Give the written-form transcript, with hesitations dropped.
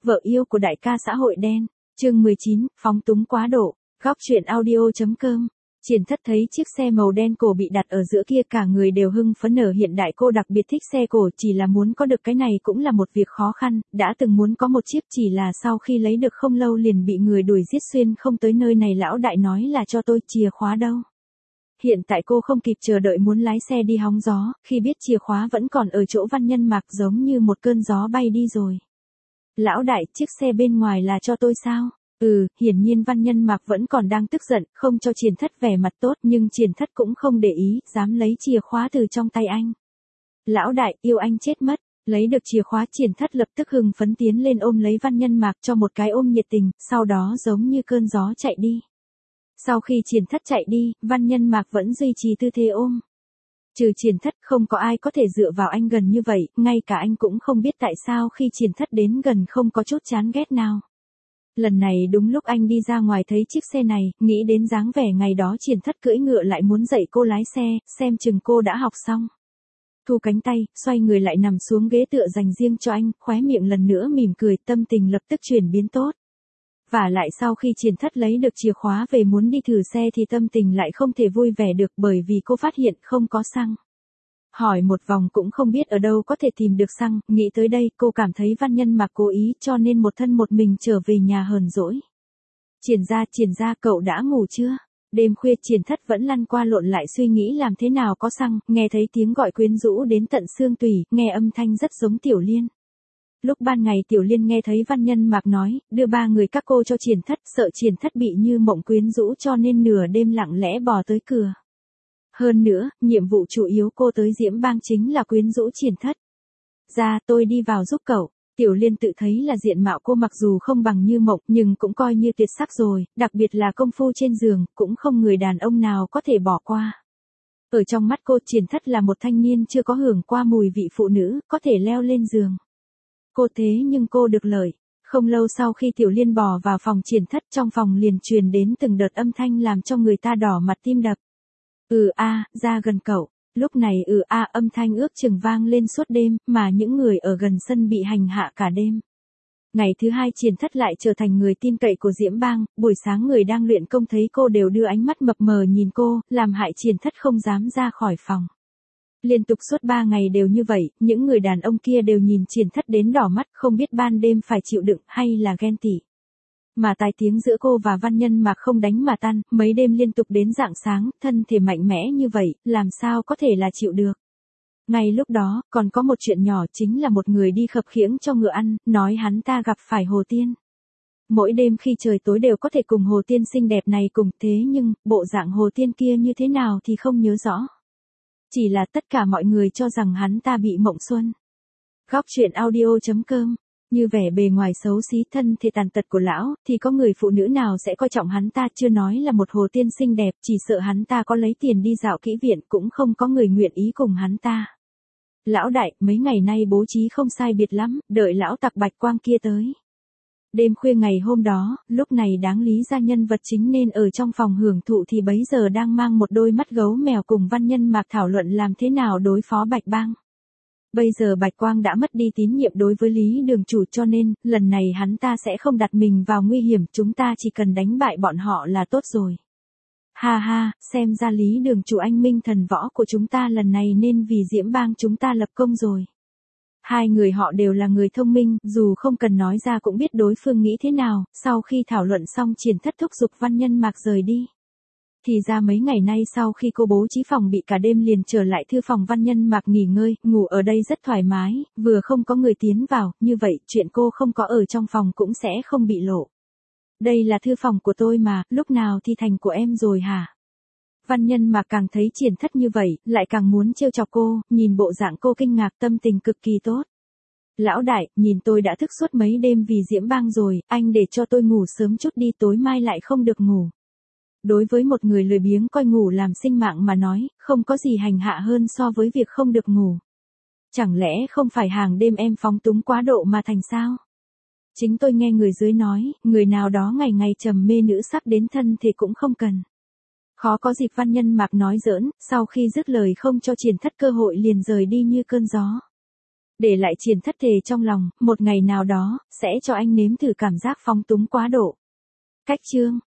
vợ yêu của đại ca xã hội đen. Chương 19, phóng túng quá độ. Góc truyện audio.com. Triển Thất thấy chiếc xe màu đen cổ bị đặt ở giữa kia cả người đều hưng phấn nở hiện đại cô đặc biệt thích xe cổ chỉ là muốn có được cái này cũng là một việc khó khăn, đã từng muốn có một chiếc chỉ là sau khi lấy được không lâu liền bị người đuổi giết xuyên không tới nơi này lão đại nói là cho tôi chìa khóa đâu. Hiện tại cô không kịp chờ đợi muốn lái xe đi hóng gió, khi biết chìa khóa vẫn còn ở chỗ Văn Nhân Mạc giống như một cơn gió bay đi rồi. Lão đại, chiếc xe bên ngoài là cho tôi sao? Hiển nhiên Văn Nhân Mạc vẫn còn đang tức giận, không cho Triển Thất vẻ mặt tốt nhưng Triển Thất cũng không để ý, dám lấy chìa khóa từ trong tay anh. Lão đại, yêu anh chết mất, lấy được chìa khóa Triển Thất lập tức hưng phấn tiến lên ôm lấy Văn Nhân Mạc cho một cái ôm nhiệt tình, sau đó giống như cơn gió chạy đi. Sau khi Triển Thất chạy đi, Văn Nhân Mạc vẫn duy trì tư thế ôm. Trừ Triển Thất không có ai có thể dựa vào anh gần như vậy, ngay cả anh cũng không biết tại sao khi Triển Thất đến gần không có chút chán ghét nào. Lần này đúng lúc anh đi ra ngoài thấy chiếc xe này, nghĩ đến dáng vẻ ngày đó Triển Thất cưỡi ngựa lại muốn dạy cô lái xe, xem chừng cô đã học xong. Thu cánh tay, xoay người lại nằm xuống ghế tựa dành riêng cho anh, khóe miệng lần nữa mỉm cười, tâm tình lập tức chuyển biến tốt. Và lại sau khi Triển Thất lấy được chìa khóa về muốn đi thử xe thì tâm tình lại không thể vui vẻ được bởi vì cô phát hiện không có xăng. Hỏi một vòng cũng không biết ở đâu có thể tìm được xăng, nghĩ tới đây cô cảm thấy Văn Nhân Mạc cố ý cho nên một thân một mình trở về nhà hờn dỗi. Triển ra cậu đã ngủ chưa? Đêm khuya Triển Thất vẫn lăn qua lộn lại suy nghĩ làm thế nào có xăng, nghe thấy tiếng gọi quyến rũ đến tận xương tủy, nghe âm thanh rất giống Tiểu Liên. Lúc ban ngày Tiểu Liên nghe thấy Văn Nhân Mạc nói, đưa 3 người các cô cho Triển Thất, sợ Triển Thất bị như mộng quyến rũ cho nên nửa đêm lặng lẽ bò tới cửa. Hơn nữa, nhiệm vụ chủ yếu cô tới Diễm Bang chính là quyến rũ Triển Thất. Ra tôi đi vào giúp cậu. Tiểu Liên tự thấy là diện mạo cô mặc dù không bằng như mộng nhưng cũng coi như tuyệt sắc rồi, đặc biệt là công phu trên giường, cũng không người đàn ông nào có thể bỏ qua. Ở trong mắt cô Triển Thất là một thanh niên chưa có hưởng qua mùi vị phụ nữ, có thể leo lên giường. Cô thế nhưng cô được lợi. Không lâu sau khi Tiểu Liên bò vào phòng Triển Thất trong phòng liền truyền đến từng đợt âm thanh làm cho người ta đỏ mặt tim đập. Ra gần cậu. Lúc này âm thanh ước chừng vang lên suốt đêm, mà những người ở gần sân bị hành hạ cả đêm. Ngày thứ 2 Triển Thất lại trở thành người tin cậy của Diễm Bang, buổi sáng người đang luyện công thấy cô đều đưa ánh mắt mập mờ nhìn cô, làm hại Triển Thất không dám ra khỏi phòng. Liên tục suốt 3 ngày đều như vậy, những người đàn ông kia đều nhìn Triển Thất đến đỏ mắt, không biết ban đêm phải chịu đựng hay là ghen tị. Mà tai tiếng giữa cô và Văn Nhân Mạc không đánh mà tan, mấy đêm liên tục đến rạng sáng, thân thể mạnh mẽ như vậy, làm sao có thể là chịu được. Ngay lúc đó, còn có một chuyện nhỏ chính là một người đi khập khiễng cho ngựa ăn, nói hắn ta gặp phải Hồ Tiên. Mỗi đêm khi trời tối đều có thể cùng Hồ Tiên xinh đẹp này cùng, thế nhưng, bộ dạng Hồ Tiên kia như thế nào thì không nhớ rõ. Chỉ là tất cả mọi người cho rằng hắn ta bị mộng xuân. Góc truyện audio.com. Như vẻ bề ngoài xấu xí thân thể tàn tật của lão, thì có người phụ nữ nào sẽ coi trọng hắn ta chưa nói là một Hồ Tiên xinh đẹp, chỉ sợ hắn ta có lấy tiền đi dạo kỹ viện cũng không có người nguyện ý cùng hắn ta. Lão đại, mấy ngày nay bố trí không sai biệt lắm, đợi lão tặc Bạch Quang kia tới. Đêm khuya ngày hôm đó, lúc này đáng lý ra nhân vật chính nên ở trong phòng hưởng thụ thì bấy giờ đang mang một đôi mắt gấu mèo cùng Văn Nhân Mạc thảo luận làm thế nào đối phó Bạch Bang. Bây giờ Bạch Quang đã mất đi tín nhiệm đối với Lý Đường Chủ cho nên, lần này hắn ta sẽ không đặt mình vào nguy hiểm, chúng ta chỉ cần đánh bại bọn họ là tốt rồi. Ha, xem ra Lý Đường Chủ anh minh thần võ của chúng ta lần này nên vì Diễm Bang chúng ta lập công rồi. Hai người họ đều là người thông minh, dù không cần nói ra cũng biết đối phương nghĩ thế nào, sau khi thảo luận xong Triển Thất thúc giục Văn Nhân Mạc rời đi. Thì ra mấy ngày nay sau khi cô bố trí phòng bị cả đêm liền trở lại thư phòng Văn Nhân Mạc nghỉ ngơi, ngủ ở đây rất thoải mái, vừa không có người tiến vào, như vậy chuyện cô không có ở trong phòng cũng sẽ không bị lộ. Đây là thư phòng của tôi mà, lúc nào thì thành của em rồi hả? Văn Nhân Mạc càng thấy Triển Thất như vậy, lại càng muốn trêu chọc cô, nhìn bộ dạng cô kinh ngạc tâm tình cực kỳ tốt. Lão đại, nhìn tôi đã thức suốt mấy đêm vì Diễm Bang rồi, anh để cho tôi ngủ sớm chút đi tối mai lại không được ngủ. Đối với một người lười biếng coi ngủ làm sinh mạng mà nói, không có gì hành hạ hơn so với việc không được ngủ. Chẳng lẽ không phải hàng đêm em phóng túng quá độ mà thành sao? Chính tôi nghe người dưới nói, người nào đó ngày ngày trầm mê nữ sắc đến thân thì cũng không cần. Khó có dịp Văn Nhân Mạc nói giỡn, sau khi dứt lời không cho Triển Thất cơ hội liền rời đi như cơn gió. Để lại Triển Thất thề trong lòng, một ngày nào đó, sẽ cho anh nếm thử cảm giác phóng túng quá độ. Cách chương